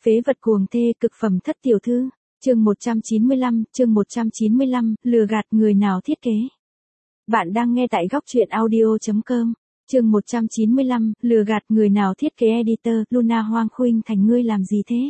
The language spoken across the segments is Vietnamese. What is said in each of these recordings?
Phế vật cuồng thê cực phẩm thất tiểu thư. Chương 195, lừa gạt người nào thiết kế. Bạn đang nghe tại góc truyện audio.com. Chương 195, lừa gạt người nào thiết kế editor. Luna Hoang Khuynh Thành, ngươi làm gì thế?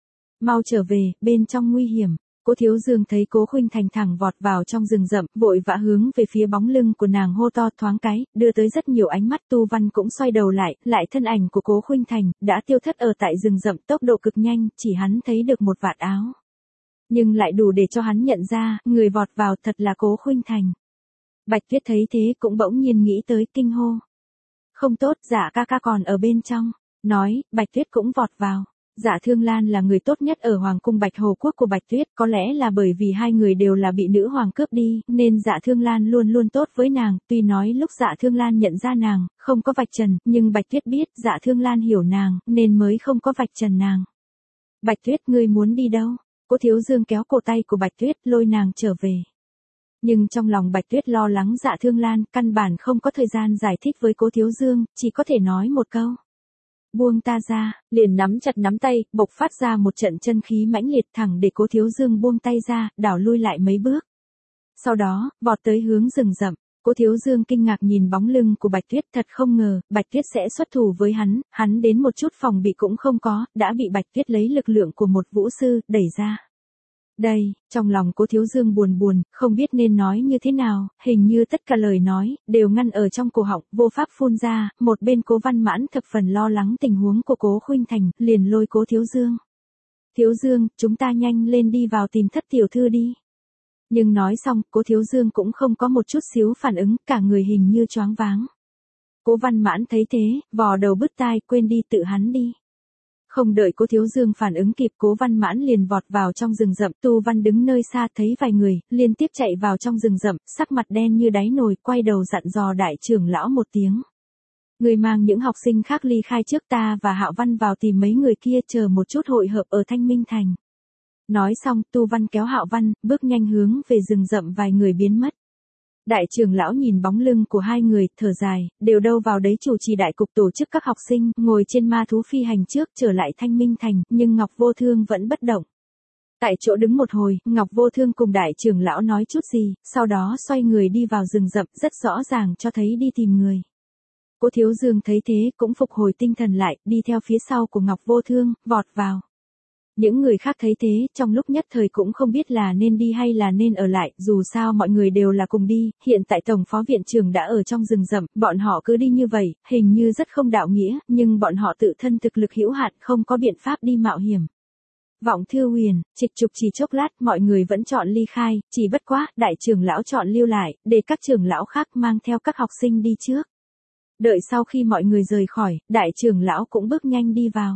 Mau trở về, bên trong nguy hiểm. Cố Thiếu Dương thấy Cố Khuynh Thành thẳng vọt vào trong rừng rậm, vội vã hướng về phía bóng lưng của nàng hô to thoáng cái, đưa tới rất nhiều ánh mắt. Tu Văn cũng xoay đầu lại thân ảnh của Cố Khuynh Thành đã tiêu thất ở tại rừng rậm, tốc độ cực nhanh, chỉ hắn thấy được một vạt áo, nhưng lại đủ để cho hắn nhận ra, người vọt vào thật là Cố Khuynh Thành. Bạch Tuyết thấy thế cũng bỗng nhiên nghĩ tới, kinh hô: không tốt, Dạ ca ca còn ở bên trong. Nói, Bạch Tuyết cũng vọt vào. Dạ Thương Lan là người tốt nhất ở Hoàng cung Bạch Hồ Quốc của Bạch Tuyết, có lẽ là bởi vì hai người đều là bị nữ hoàng cướp đi, nên Dạ Thương Lan luôn luôn tốt với nàng. Tuy nói lúc Dạ Thương Lan nhận ra nàng, không có vạch trần, nhưng Bạch Tuyết biết Dạ Thương Lan hiểu nàng, nên mới không có vạch trần nàng. Bạch Tuyết, ngươi muốn đi đâu? Cố Thiếu Dương kéo cổ tay của Bạch Tuyết, lôi nàng trở về. Nhưng trong lòng Bạch Tuyết lo lắng Dạ Thương Lan, căn bản không có thời gian giải thích với Cố Thiếu Dương, chỉ có thể nói một câu: buông ta ra. Liền nắm chặt nắm tay, bộc phát ra một trận chân khí mãnh liệt, thẳng để Cố Thiếu Dương buông tay ra, đảo lui lại mấy bước. Sau đó, vọt tới hướng rừng rậm. Cố Thiếu Dương kinh ngạc nhìn bóng lưng của Bạch Tuyết, thật không ngờ, Bạch Tuyết sẽ xuất thủ với hắn đến một chút phòng bị cũng không có, đã bị Bạch Tuyết lấy lực lượng của một vũ sư, đẩy ra. Đây, trong lòng Cố Thiếu Dương buồn, không biết nên nói như thế nào, hình như tất cả lời nói, đều ngăn ở trong cổ họng, vô pháp phun ra. Một bên Cố Văn Mãn thập phần lo lắng tình huống của Cố Khuynh Thành, liền lôi Cố Thiếu Dương. Thiếu Dương, chúng ta nhanh lên đi vào tìm thất tiểu thư đi. Nhưng nói xong, Cố Thiếu Dương cũng không có một chút xíu phản ứng, cả người hình như choáng váng. Cố Văn Mãn thấy thế, vò đầu bứt tai, quên đi, tự hắn đi. Không đợi Cố Thiếu Dương phản ứng kịp, Cố Văn Mãn liền vọt vào trong rừng rậm. Tu Văn đứng nơi xa thấy vài người, liên tiếp chạy vào trong rừng rậm, sắc mặt đen như đáy nồi, quay đầu dặn dò đại trưởng lão một tiếng: người mang những học sinh khác ly khai trước, ta và Hạo Văn vào tìm mấy người kia, chờ một chút hội hợp ở Thanh Minh Thành. Nói xong, Tu Văn kéo Hạo Văn, bước nhanh hướng về rừng rậm, vài người biến mất. Đại trưởng lão nhìn bóng lưng của hai người, thở dài, đều đâu vào đấy chủ trì đại cục tổ chức các học sinh, ngồi trên ma thú phi hành trước trở lại Thanh Minh Thành, nhưng Ngọc Vô Thương vẫn bất động. Tại chỗ đứng một hồi, Ngọc Vô Thương cùng đại trưởng lão nói chút gì, sau đó xoay người đi vào rừng rậm, rất rõ ràng cho thấy đi tìm người. Cố Thiếu Dương thấy thế cũng phục hồi tinh thần lại, đi theo phía sau của Ngọc Vô Thương, vọt vào. Những người khác thấy thế, trong lúc nhất thời cũng không biết là nên đi hay là nên ở lại, dù sao mọi người đều là cùng đi, hiện tại Tổng phó viện trưởng đã ở trong rừng rậm, bọn họ cứ đi như vậy, hình như rất không đạo nghĩa, nhưng bọn họ tự thân thực lực hữu hạn, không có biện pháp đi mạo hiểm. Vọng Thư Huyền, Trịch Trục chỉ chốc lát, mọi người vẫn chọn ly khai, chỉ bất quá, đại trưởng lão chọn lưu lại, để các trưởng lão khác mang theo các học sinh đi trước. Đợi sau khi mọi người rời khỏi, đại trưởng lão cũng bước nhanh đi vào.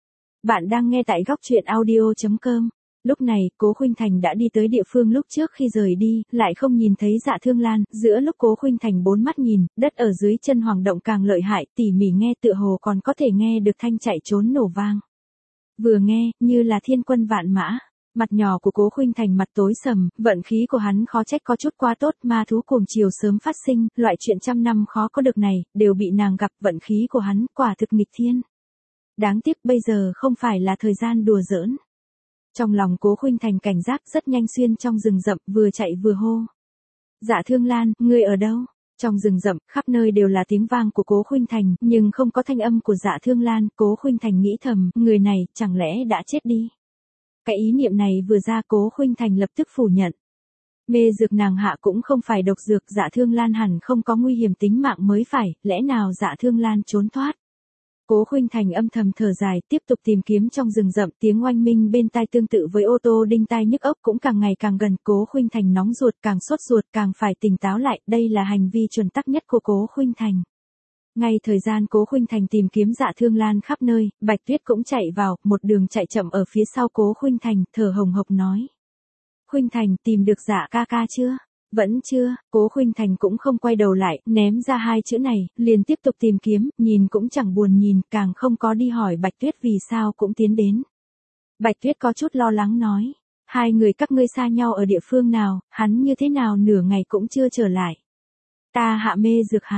Bạn đang nghe tại góc truyện audio.com. Lúc này, Cố Khuynh Thành đã đi tới địa phương lúc trước khi rời đi, lại không nhìn thấy Dạ Thương Lan. Giữa lúc Cố Khuynh Thành bốn mắt nhìn, đất ở dưới chân hoàng động càng lợi hại, tỉ mỉ nghe tựa hồ còn có thể nghe được thanh chạy trốn nổ vang. Vừa nghe, như là thiên quân vạn mã. Mặt nhỏ của Cố Khuynh Thành mặt tối sầm, vận khí của hắn khó trách có chút quá tốt, ma thú cuồng chiều sớm phát sinh, loại chuyện trăm năm khó có được này, đều bị nàng gặp, vận khí của hắn, quả thực nghịch thiên. Đáng tiếc bây giờ không phải là thời gian đùa giỡn. Trong lòng Cố Khuynh Thành cảnh giác, rất nhanh xuyên trong rừng rậm, vừa chạy vừa hô: Dạ Thương Lan, ngươi ở đâu? Trong rừng rậm, khắp nơi đều là tiếng vang của Cố Khuynh Thành, nhưng không có thanh âm của Dạ Thương Lan. Cố Khuynh Thành nghĩ thầm, người này, chẳng lẽ đã chết đi? Cái ý niệm này vừa ra, Cố Khuynh Thành lập tức phủ nhận. Mê dược nàng hạ cũng không phải độc dược, Dạ Thương Lan hẳn không có nguy hiểm tính mạng mới phải, lẽ nào Dạ Thương Lan trốn thoát? Cố Khuynh Thành âm thầm thở dài, tiếp tục tìm kiếm trong rừng rậm, tiếng oanh minh bên tai tương tự với ô tô đinh tai nhức óc cũng càng ngày càng gần. Cố Khuynh Thành nóng ruột, càng sốt ruột, càng phải tỉnh táo lại, đây là hành vi chuẩn tắc nhất của Cố Khuynh Thành. Ngay thời gian Cố Khuynh Thành tìm kiếm Dạ Thương Lan khắp nơi, Bạch Tuyết cũng chạy vào, một đường chạy chậm ở phía sau Cố Khuynh Thành, thở hồng hộc nói: Khuynh Thành, tìm được Dạ ca ca chưa? Vẫn chưa. Cố Khuynh Thành cũng không quay đầu lại, ném ra hai chữ này, liền tiếp tục tìm kiếm, nhìn cũng chẳng buồn nhìn, càng không có đi hỏi Bạch Tuyết vì sao cũng tiến đến. Bạch Tuyết có chút lo lắng nói: hai người các ngươi xa nhau ở địa phương nào, hắn như thế nào nửa ngày cũng chưa trở lại? Ta hạ mê dược hắn.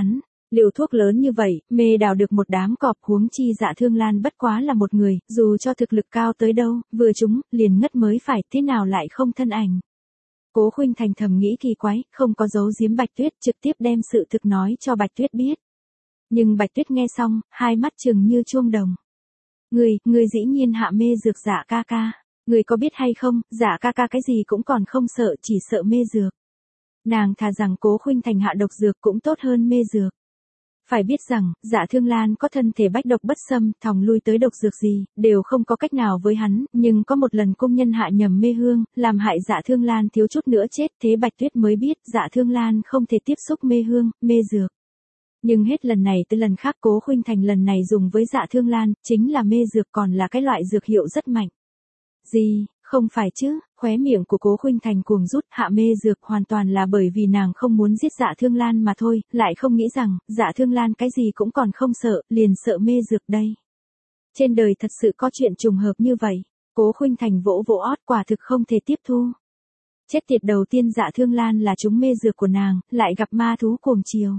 Liều thuốc lớn như vậy, mê đào được một đám cọp, huống chi Dạ Thương Lan bất quá là một người, dù cho thực lực cao tới đâu, vừa chúng, liền ngất mới phải, thế nào lại không thân ảnh. Cố Khuynh Thành thầm nghĩ kỳ quái, không có giấu giếm Bạch Tuyết, trực tiếp đem sự thực nói cho Bạch Tuyết biết. Nhưng Bạch Tuyết nghe xong, hai mắt trừng như chuông đồng. Người dĩ nhiên hạ mê dược Dạ ca ca. Người có biết hay không, Dạ ca ca cái gì cũng còn không sợ, chỉ sợ mê dược. Nàng thà rằng Cố Khuynh Thành hạ độc dược cũng tốt hơn mê dược. Phải biết rằng, Dạ Thương Lan có thân thể bách độc bất xâm, thòng lui tới độc dược gì, đều không có cách nào với hắn, nhưng có một lần công nhân hạ nhầm mê hương, làm hại Dạ Thương Lan thiếu chút nữa chết, thế Bạch Tuyết mới biết Dạ Thương Lan không thể tiếp xúc mê hương, mê dược. Nhưng hết lần này tới lần khác Cố Khuynh Thành lần này dùng với Dạ Thương Lan, chính là mê dược, còn là cái loại dược hiệu rất mạnh. Gì, không phải chứ, khóe miệng của Cố Khuynh Thành cuồng rút, hạ mê dược hoàn toàn là bởi vì nàng không muốn giết Dạ Thương Lan mà thôi, lại không nghĩ rằng, Dạ Thương Lan cái gì cũng còn không sợ, liền sợ mê dược đây. Trên đời thật sự có chuyện trùng hợp như vậy, Cố Khuynh Thành vỗ vỗ ót, quả thực không thể tiếp thu. Chết tiệt, đầu tiên Dạ Thương Lan là trúng mê dược của nàng, lại gặp ma thú cuồng chiều.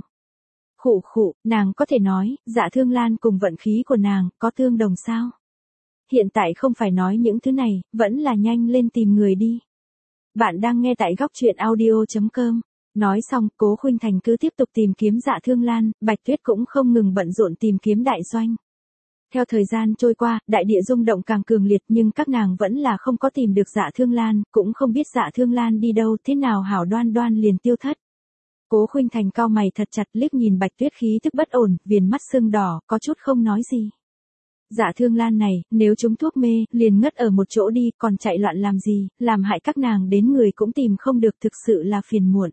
Khụ, nàng có thể nói, Dạ Thương Lan cùng vận khí của nàng, có tương đồng sao? Hiện tại không phải nói những thứ này, vẫn là nhanh lên tìm người đi. Bạn đang nghe tại góc truyện audio.com. Nói xong, Cố Khuynh Thành cứ tiếp tục tìm kiếm Dạ Thương Lan, Bạch Tuyết cũng không ngừng bận rộn tìm kiếm đại doanh. Theo thời gian trôi qua, đại địa rung động càng cường liệt, nhưng các nàng vẫn là không có tìm được Dạ Thương Lan, cũng không biết Dạ Thương Lan đi đâu, thế nào hảo đoan đoan liền tiêu thất. Cố Khuynh Thành cau mày thật chặt, liếc nhìn Bạch Tuyết khí tức bất ổn, viền mắt sưng đỏ, có chút không nói gì. Dạ Thương Lan này, nếu trúng thuốc mê, liền ngất ở một chỗ đi, còn chạy loạn làm gì, làm hại các nàng đến người cũng tìm không được, thực sự là phiền muộn.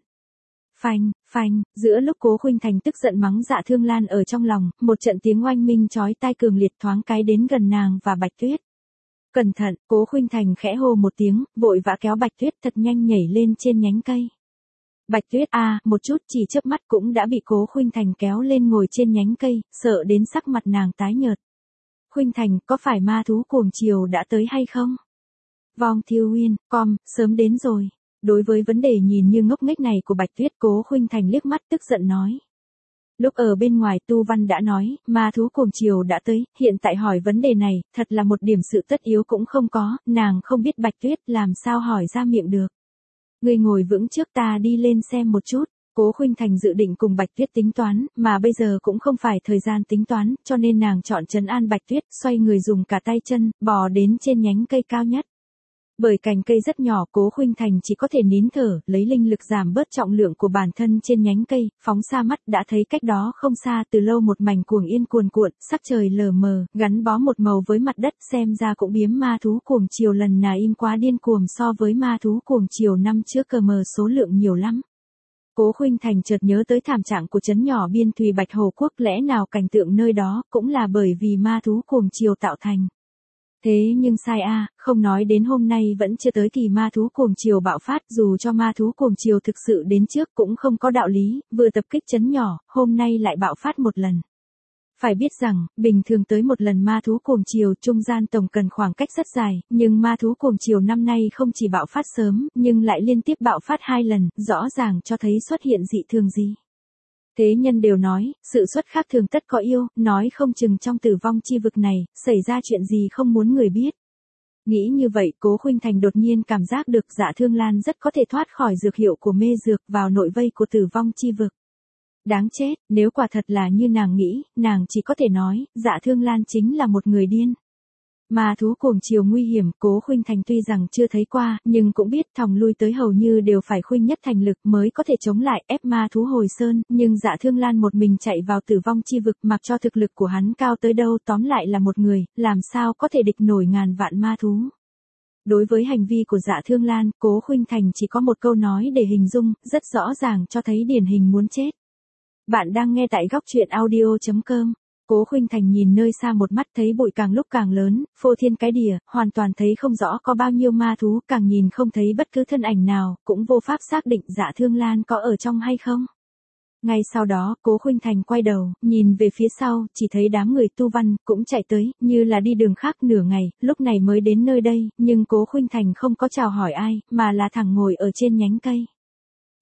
Phanh, giữa lúc Cố Khuynh Thành tức giận mắng Dạ Thương Lan ở trong lòng, một trận tiếng oanh minh chói tai cường liệt thoáng cái đến gần nàng và Bạch Tuyết. Cẩn thận, Cố Khuynh Thành khẽ hô một tiếng, vội vã kéo Bạch Tuyết thật nhanh nhảy lên trên nhánh cây. Bạch Tuyết một chút chỉ chớp mắt cũng đã bị Cố Khuynh Thành kéo lên ngồi trên nhánh cây, sợ đến sắc mặt nàng tái nhợt. Khuynh Thành, có phải ma thú cuồng chiều đã tới hay không? Vong Thiêu Uyên, sớm đến rồi. Đối với vấn đề nhìn như ngốc nghếch này của Bạch Tuyết, Cố Khuynh Thành liếc mắt tức giận nói. Lúc ở bên ngoài Tu Văn đã nói, ma thú cuồng chiều đã tới, hiện tại hỏi vấn đề này, thật là một điểm sự tất yếu cũng không có, nàng không biết Bạch Tuyết làm sao hỏi ra miệng được. Ngươi ngồi vững trước, ta đi lên xem một chút. Cố Khuynh Thành dự định cùng Bạch Tuyết tính toán, mà bây giờ cũng không phải thời gian tính toán, cho nên nàng chọn trấn an Bạch Tuyết, xoay người dùng cả tay chân, bò đến trên nhánh cây cao nhất. Bởi cành cây rất nhỏ, Cố Khuynh Thành chỉ có thể nín thở, lấy linh lực giảm bớt trọng lượng của bản thân trên nhánh cây, phóng xa mắt đã thấy cách đó không xa từ lâu một mảnh cuồng yên cuồn cuộn, sắc trời lờ mờ, gắn bó một màu với mặt đất, xem ra cũng biếm ma thú cuồng chiều lần nào im quá điên cuồng so với ma thú cuồng chiều năm trước cờ mờ số lượng nhiều lắm. Cố Khuynh Thành chợt nhớ tới thảm trạng của trấn nhỏ biên thùy Bạch Hồ Quốc, lẽ nào cảnh tượng nơi đó cũng là bởi vì ma thú cuồng chiều tạo thành. Thế nhưng sai không nói đến hôm nay vẫn chưa tới kỳ ma thú cuồng chiều bạo phát, dù cho ma thú cuồng chiều thực sự đến trước cũng không có đạo lý, vừa tập kích trấn nhỏ, hôm nay lại bạo phát một lần. Phải biết rằng, bình thường tới một lần ma thú cuồng chiều trung gian tổng cần khoảng cách rất dài, nhưng ma thú cuồng chiều năm nay không chỉ bạo phát sớm, nhưng lại liên tiếp bạo phát 2 lần, rõ ràng cho thấy xuất hiện dị thường gì. Thế nhân đều nói, sự xuất khác thường tất có yêu, nói không chừng trong tử vong chi vực này, xảy ra chuyện gì không muốn người biết. Nghĩ như vậy, Cố Khuynh Thành đột nhiên cảm giác được Dạ Thương Lan rất có thể thoát khỏi dược hiệu của mê dược vào nội vây của tử vong chi vực. Đáng chết, nếu quả thật là như nàng nghĩ, nàng chỉ có thể nói, Dạ Thương Lan chính là một người điên. Ma thú cuồng chiều nguy hiểm, Cố Khuynh Thành tuy rằng chưa thấy qua, nhưng cũng biết thòng lui tới hầu như đều phải khuynh nhất thành lực mới có thể chống lại ép ma thú hồi sơn, nhưng Dạ Thương Lan một mình chạy vào tử vong chi vực, mặc cho thực lực của hắn cao tới đâu, tóm lại là một người, làm sao có thể địch nổi ngàn vạn ma thú. Đối với hành vi của Dạ Thương Lan, Cố Khuynh Thành chỉ có một câu nói để hình dung, rất rõ ràng cho thấy điển hình muốn chết. Bạn đang nghe tại góc truyện audio.com. Cố Khuynh Thành nhìn nơi xa một mắt thấy bụi càng lúc càng lớn, phô thiên cái địa, hoàn toàn thấy không rõ có bao nhiêu ma thú, càng nhìn không thấy bất cứ thân ảnh nào, cũng vô pháp xác định Dạ Thương Lan có ở trong hay không. Ngay sau đó, Cố Khuynh Thành quay đầu, nhìn về phía sau, chỉ thấy đám người Tu Văn, cũng chạy tới, như là đi đường khác nửa ngày, lúc này mới đến nơi đây, nhưng Cố Khuynh Thành không có chào hỏi ai, mà là thẳng ngồi ở trên nhánh cây.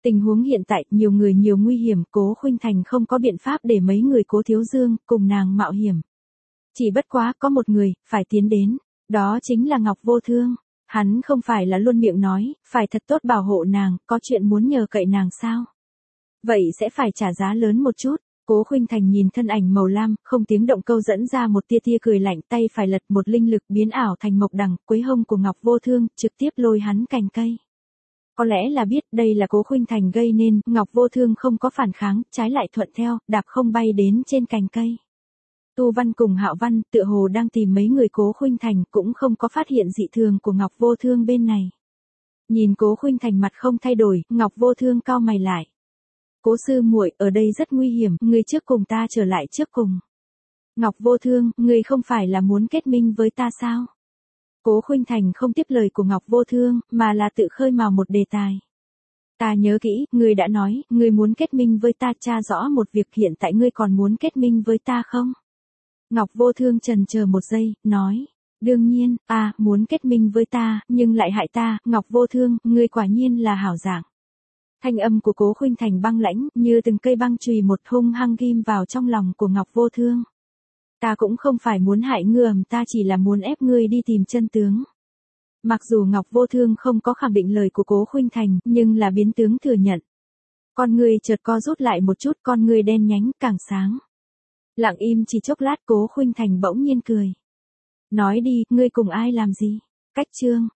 Tình huống hiện tại, nhiều người nhiều nguy hiểm, Cố Khuynh Thành không có biện pháp để mấy người Cố Thiếu Dương cùng nàng mạo hiểm. Chỉ bất quá có một người, phải tiến đến, đó chính là Ngọc Vô Thương. Hắn không phải là luôn miệng nói, phải thật tốt bảo hộ nàng, có chuyện muốn nhờ cậy nàng sao? Vậy sẽ phải trả giá lớn một chút. Cố Khuynh Thành nhìn thân ảnh màu lam, không tiếng động câu dẫn ra một tia tia cười lạnh, tay phải lật một linh lực biến ảo thành mộc đằng, quấy hông của Ngọc Vô Thương, trực tiếp lôi hắn cành cây. Có lẽ là biết đây là Cố Khuynh Thành gây nên, Ngọc Vô Thương không có phản kháng, trái lại thuận theo, đạp không bay đến trên cành cây. Tu Văn cùng Hạo Văn tựa hồ đang tìm mấy người Cố Khuynh Thành, cũng không có phát hiện dị thường của Ngọc Vô Thương bên này. Nhìn Cố Khuynh Thành mặt không thay đổi, Ngọc Vô Thương cau mày lại. Cố sư muội, ở đây rất nguy hiểm, ngươi trước cùng ta trở lại trước cùng. Ngọc Vô Thương, ngươi không phải là muốn kết minh với ta sao? Cố Khuynh Thành không tiếp lời của Ngọc Vô Thương, mà là tự khơi mào một đề tài. Ta nhớ kỹ, ngươi đã nói, ngươi muốn kết minh với ta, tra rõ một việc, hiện tại ngươi còn muốn kết minh với ta không? Ngọc Vô Thương chần chờ một giây, nói. Đương nhiên, muốn kết minh với ta, nhưng lại hại ta, Ngọc Vô Thương, ngươi quả nhiên là hảo dạng. Thanh âm của Cố Khuynh Thành băng lãnh, như từng cây băng chùy một hung hăng ghim vào trong lòng của Ngọc Vô Thương. Ta cũng không phải muốn hại ngươi, ta chỉ là muốn ép ngươi đi tìm chân tướng. Mặc dù Ngọc Vô Thương không có khẳng định lời của Cố Khuynh Thành, nhưng là biến tướng thừa nhận. Con ngươi chợt co rút lại một chút, con ngươi đen nhánh, càng sáng. Lặng im chỉ chốc lát, Cố Khuynh Thành bỗng nhiên cười. Nói đi, ngươi cùng ai làm gì? Cách chương.